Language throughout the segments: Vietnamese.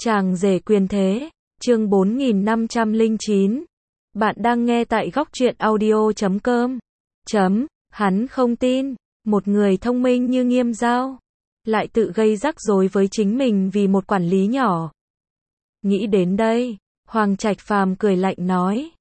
Chàng rể quyền thế, chương 4509. Bạn đang nghe tại góc truyện audio.com. Hắn không tin, một người thông minh như Nghiêm Giao lại tự gây rắc rối với chính mình vì một quản lý nhỏ. Nghĩ đến đây, Hoàng Trạch Phàm cười lạnh nói: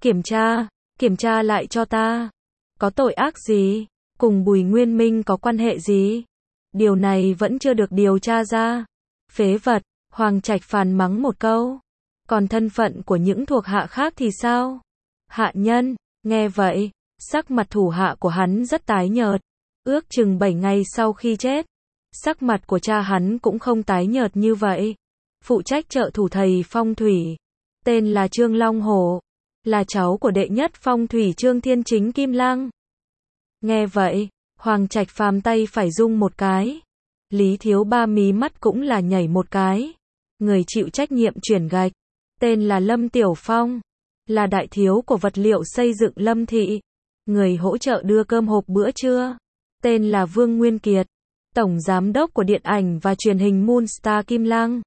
Kiểm tra lại cho ta. Có tội ác gì? Cùng Bùi Nguyên Minh có quan hệ gì? Điều này vẫn chưa được điều tra ra. Phế vật, Hoàng Trạch Phàm mắng một câu. Còn thân phận của những thuộc hạ khác thì sao? Hạ nhân, nghe vậy, sắc mặt thủ hạ của hắn rất tái nhợt. Ước chừng 7 ngày sau khi chết, sắc mặt của cha hắn cũng không tái nhợt như vậy. Phụ trách trợ thủ thầy phong thủy, tên là Trương Long Hổ, là cháu của đệ nhất phong thủy Trương Thiên Chính Kim Lăng. Nghe vậy, Hoàng Trạch Phàm tay phải rung một cái. Lý Thiếu Ba mí mắt cũng là nhảy một cái. Người chịu trách nhiệm chuyển gạch, tên là Lâm Tiểu Phong, là đại thiếu của vật liệu xây dựng Lâm Thị. Người hỗ trợ đưa cơm hộp bữa trưa, tên là Vương Nguyên Kiệt, tổng giám đốc của điện ảnh và truyền hình Moonstar Kim Lăng.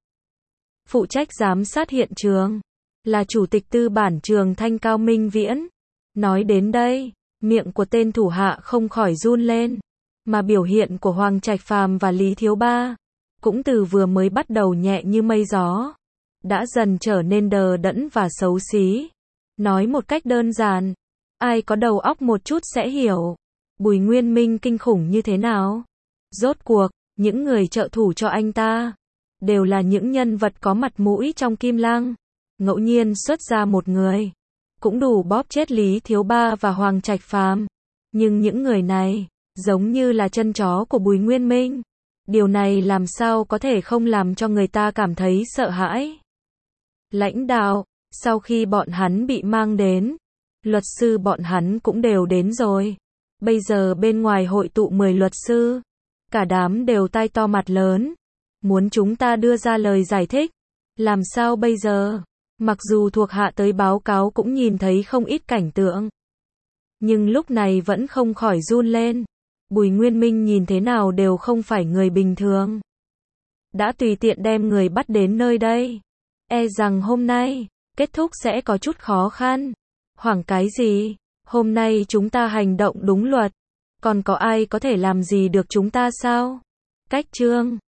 Phụ trách giám sát hiện trường, là chủ tịch tư bản Trường Thanh Cao Minh Viễn. Nói đến đây, miệng của tên thủ hạ không khỏi run lên, mà biểu hiện của Hoàng Trạch Phàm và Lý Thiếu Ba cũng từ vừa mới bắt đầu nhẹ như mây gió, đã dần trở nên đờ đẫn và xấu xí. Nói một cách đơn giản, ai có đầu óc một chút sẽ hiểu Bùi Nguyên Minh kinh khủng như thế nào. Rốt cuộc, những người trợ thủ cho anh ta đều là những nhân vật có mặt mũi trong Kim Lăng. Ngẫu nhiên xuất ra một người cũng đủ bóp chết Lý Thiếu Ba và Hoàng Trạch Phàm. Nhưng những người này giống như là chân chó của Bùi Nguyên Minh. Điều này làm sao có thể không làm cho người ta cảm thấy sợ hãi. Lãnh đạo, sau khi bọn hắn bị mang đến, luật sư bọn hắn cũng đều đến rồi. Bây giờ bên ngoài hội tụ 10 luật sư, cả đám đều tai to mặt lớn, muốn chúng ta đưa ra lời giải thích. Làm sao bây giờ? Mặc dù thuộc hạ tới báo cáo cũng nhìn thấy không ít cảnh tượng, nhưng lúc này vẫn không khỏi run lên. Bùi Nguyên Minh nhìn thế nào đều không phải người bình thường. Đã tùy tiện đem người bắt đến nơi đây, e rằng hôm nay kết thúc sẽ có chút khó khăn. Hoảng cái gì? Hôm nay chúng ta hành động đúng luật, còn có ai có thể làm gì được chúng ta sao? Cách chương